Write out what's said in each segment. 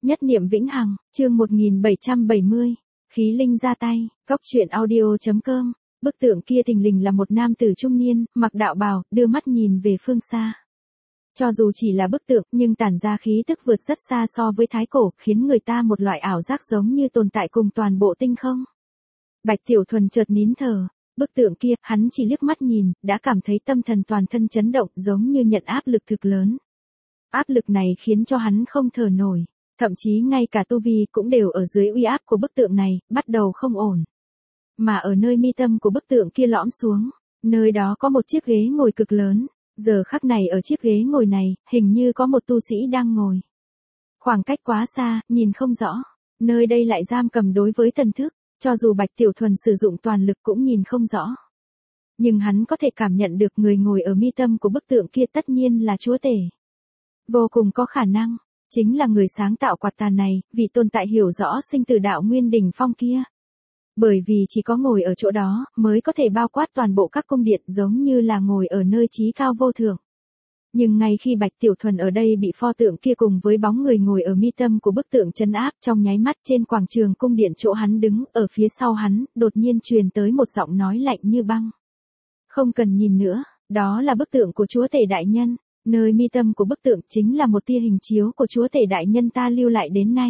Nhất niệm vĩnh hằng, chương 1770, khí linh ra tay, góc truyện audio.com, bức tượng kia thình lình là một nam tử trung niên, mặc đạo bào, đưa mắt nhìn về phương xa. Cho dù chỉ là bức tượng, nhưng tản ra khí tức vượt rất xa so với thái cổ, khiến người ta một loại ảo giác giống như tồn tại cùng toàn bộ tinh không. Bạch Tiểu Thuần chợt nín thở, bức tượng kia, hắn chỉ liếc mắt nhìn, đã cảm thấy tâm thần toàn thân chấn động, giống như nhận áp lực thực lớn. Áp lực này khiến cho hắn không thở nổi. Thậm chí ngay cả tu vi cũng đều ở dưới uy áp của bức tượng này, bắt đầu không ổn. Mà ở nơi mi tâm của bức tượng kia lõm xuống, nơi đó có một chiếc ghế ngồi cực lớn, giờ khắc này ở chiếc ghế ngồi này, hình như có một tu sĩ đang ngồi. Khoảng cách quá xa, nhìn không rõ, nơi đây lại giam cầm đối với thần thức, cho dù Bạch Tiểu Thuần sử dụng toàn lực cũng nhìn không rõ. Nhưng hắn có thể cảm nhận được người ngồi ở mi tâm của bức tượng kia tất nhiên là chúa tể. Vô cùng có khả năng chính là người sáng tạo quạt tàn này, vị tồn tại hiểu rõ sinh tử đạo nguyên đỉnh phong kia. Bởi vì chỉ có ngồi ở chỗ đó, mới có thể bao quát toàn bộ các cung điện giống như là ngồi ở nơi chí cao vô thượng. Nhưng ngay khi Bạch Tiểu Thuần ở đây bị pho tượng kia cùng với bóng người ngồi ở mi tâm của bức tượng trấn áp, trong nháy mắt trên quảng trường cung điện chỗ hắn đứng, ở phía sau hắn, đột nhiên truyền tới một giọng nói lạnh như băng. Không cần nhìn nữa, đó là bức tượng của chúa tể đại nhân. Nơi mi tâm của bức tượng chính là một tia hình chiếu của chúa tể đại nhân ta lưu lại đến nay.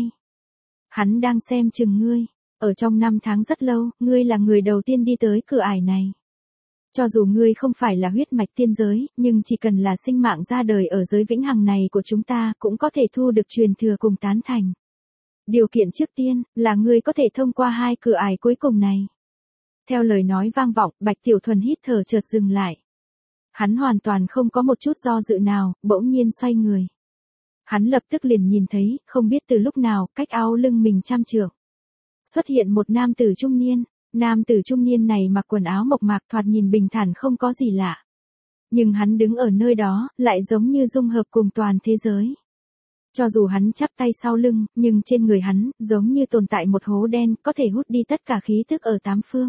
Hắn đang xem chừng ngươi. Ở trong 5 tháng rất lâu, ngươi là người đầu tiên đi tới cửa ải này. Cho dù ngươi không phải là huyết mạch tiên giới, nhưng chỉ cần là sinh mạng ra đời ở giới vĩnh hằng này của chúng ta cũng có thể thu được truyền thừa cùng tán thành. Điều kiện trước tiên là ngươi có thể thông qua 2 cửa ải cuối cùng này. Theo lời nói vang vọng, Bạch Tiểu Thuần hít thở chợt dừng lại. Hắn hoàn toàn không có một chút do dự nào, bỗng nhiên xoay người. Hắn lập tức liền nhìn thấy, không biết từ lúc nào, cách áo lưng mình 100 trượng. Xuất hiện một nam tử trung niên. Nam tử trung niên này mặc quần áo mộc mạc thoạt nhìn bình thản không có gì lạ. Nhưng hắn đứng ở nơi đó, lại giống như dung hợp cùng toàn thế giới. Cho dù hắn chắp tay sau lưng, nhưng trên người hắn, giống như tồn tại một hố đen, có thể hút đi tất cả khí tức ở 8 phương.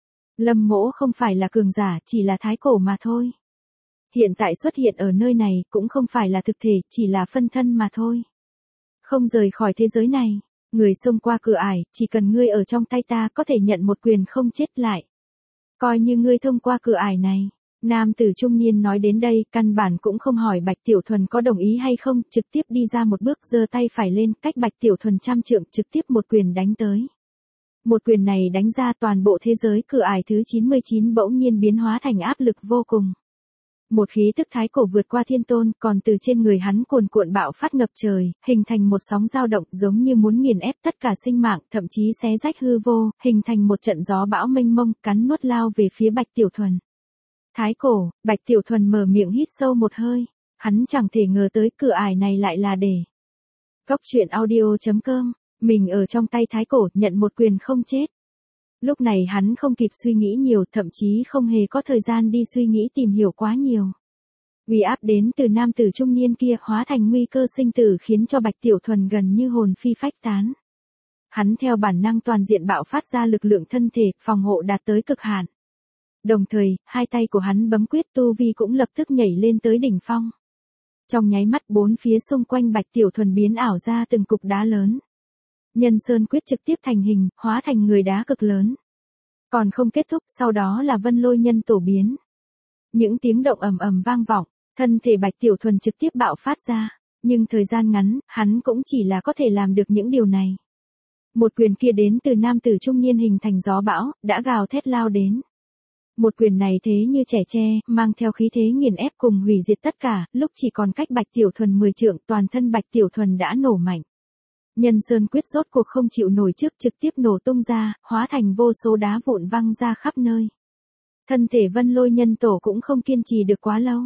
Lâm Mỗ không phải là cường giả, chỉ là thái cổ mà thôi. Hiện tại xuất hiện ở nơi này cũng không phải là thực thể, chỉ là phân thân mà thôi. Không rời khỏi thế giới này, người xông qua cửa ải, chỉ cần ngươi ở trong tay ta có thể nhận một quyền không chết lại. Coi như ngươi thông qua cửa ải này. Nam tử trung niên nói đến đây, căn bản cũng không hỏi Bạch Tiểu Thuần có đồng ý hay không, trực tiếp đi ra một bước giơ tay phải lên, cách Bạch Tiểu Thuần 100 trượng, trực tiếp một quyền đánh tới. Một quyền này đánh ra toàn bộ thế giới cửa ải thứ 99 bỗng nhiên biến hóa thành áp lực vô cùng. Một khí tức thái cổ vượt qua thiên tôn, còn từ trên người hắn cuồn cuộn bạo phát ngập trời, hình thành một sóng dao động giống như muốn nghiền ép tất cả sinh mạng, thậm chí xé rách hư vô, hình thành một trận gió bão mênh mông, cắn nuốt lao về phía Bạch Tiểu Thuần. Thái cổ, Bạch Tiểu Thuần mở miệng hít sâu một hơi, hắn chẳng thể ngờ tới cửa ải này lại là để. Góc truyện audio.com, mình ở trong tay thái cổ, nhận một quyền không chết. Lúc này hắn không kịp suy nghĩ nhiều, thậm chí không hề có thời gian đi suy nghĩ tìm hiểu quá nhiều. Uy áp đến từ nam tử trung niên kia hóa thành nguy cơ sinh tử khiến cho Bạch Tiểu Thuần gần như hồn phi phách tán. Hắn theo bản năng toàn diện bạo phát ra lực lượng thân thể, phòng hộ đạt tới cực hạn. Đồng thời, 2 tay của hắn bấm quyết tu vi cũng lập tức nhảy lên tới đỉnh phong. Trong nháy mắt 4 phía xung quanh Bạch Tiểu Thuần biến ảo ra từng cục đá lớn. Nhân Sơn quyết trực tiếp thành hình, hóa thành người đá cực lớn. Còn không kết thúc, sau đó là Vân Lôi Nhân tổ biến. Những tiếng động ầm ầm vang vọng, thân thể Bạch Tiểu Thuần trực tiếp bạo phát ra, nhưng thời gian ngắn, hắn cũng chỉ là có thể làm được những điều này. Một quyền kia đến từ nam tử trung niên hình thành gió bão, đã gào thét lao đến. Một quyền này thế như trẻ tre, mang theo khí thế nghiền ép cùng hủy diệt tất cả, lúc chỉ còn cách Bạch Tiểu Thuần 10 trượng, toàn thân Bạch Tiểu Thuần đã nổ mạnh. Nhân Sơn quyết rốt cuộc không chịu nổi trước, trực tiếp nổ tung ra, hóa thành vô số đá vụn văng ra khắp nơi. Thân thể Vân Lôi Nhân tổ cũng không kiên trì được quá lâu.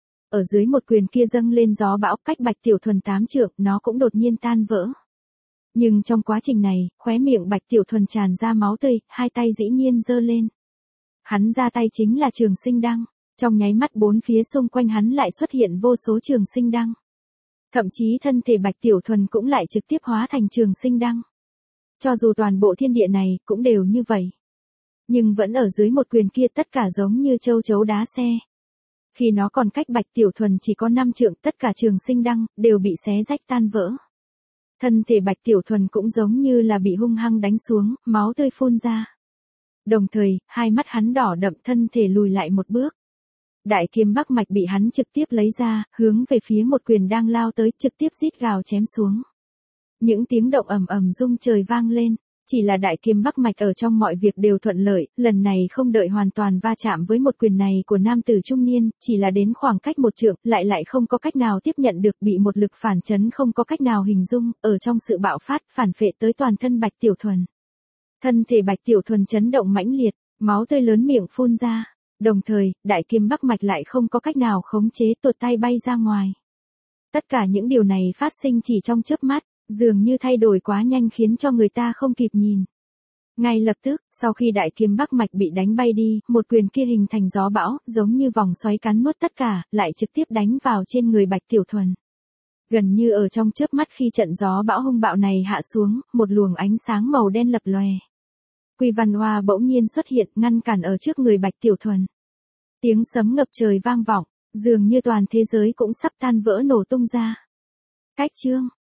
Ở dưới một quyền kia dâng lên gió bão, cách Bạch Tiểu Thuần 8 trượng, nó cũng đột nhiên tan vỡ. Nhưng trong quá trình này, khóe miệng Bạch Tiểu Thuần tràn ra máu tươi, 2 tay dĩ nhiên giơ lên. Hắn ra tay chính là trường sinh đăng, trong nháy mắt 4 phía xung quanh hắn lại xuất hiện vô số trường sinh đăng. Thậm chí thân thể Bạch Tiểu Thuần cũng lại trực tiếp hóa thành trường sinh đăng. Cho dù toàn bộ thiên địa này cũng đều như vậy. Nhưng vẫn ở dưới một quyền kia tất cả giống như châu chấu đá xe. Khi nó còn cách Bạch Tiểu Thuần chỉ có 5 trượng, tất cả trường sinh đăng đều bị xé rách tan vỡ. Thân thể Bạch Tiểu Thuần cũng giống như là bị hung hăng đánh xuống, máu tươi phun ra. Đồng thời, hai mắt hắn đỏ đậm, thân thể lùi lại một bước. Đại kiếm Bắc Mạch bị hắn trực tiếp lấy ra, hướng về phía một quyền đang lao tới, trực tiếp rít gào chém xuống. Những tiếng động ầm ầm rung trời vang lên, chỉ là đại kiếm Bắc Mạch ở trong mọi việc đều thuận lợi, lần này không đợi hoàn toàn va chạm với một quyền này của nam tử trung niên, chỉ là đến khoảng cách một trượng, lại không có cách nào tiếp nhận được, bị một lực phản chấn không có cách nào hình dung, ở trong sự bạo phát, phản phệ tới toàn thân Bạch Tiểu Thuần. Thân thể Bạch Tiểu Thuần chấn động mãnh liệt, máu tươi lớn miệng phun ra, đồng thời, đại kiếm Bắc Mạch lại không có cách nào khống chế, tuột tay bay ra ngoài. Tất cả những điều này phát sinh chỉ trong chớp mắt, dường như thay đổi quá nhanh khiến cho người ta không kịp nhìn. Ngay lập tức, sau khi đại kiếm Bắc Mạch bị đánh bay đi, một quyền kia hình thành gió bão, giống như vòng xoáy cắn nuốt tất cả, lại trực tiếp đánh vào trên người Bạch Tiểu Thuần. Gần như ở trong chớp mắt khi trận gió bão hung bạo này hạ xuống, một luồng ánh sáng màu đen lập lòe. Quy Văn Hoa bỗng nhiên xuất hiện, ngăn cản ở trước người Bạch Tiểu Thuần. Tiếng sấm ngập trời vang vọng, dường như toàn thế giới cũng sắp tan vỡ nổ tung ra. Cách chương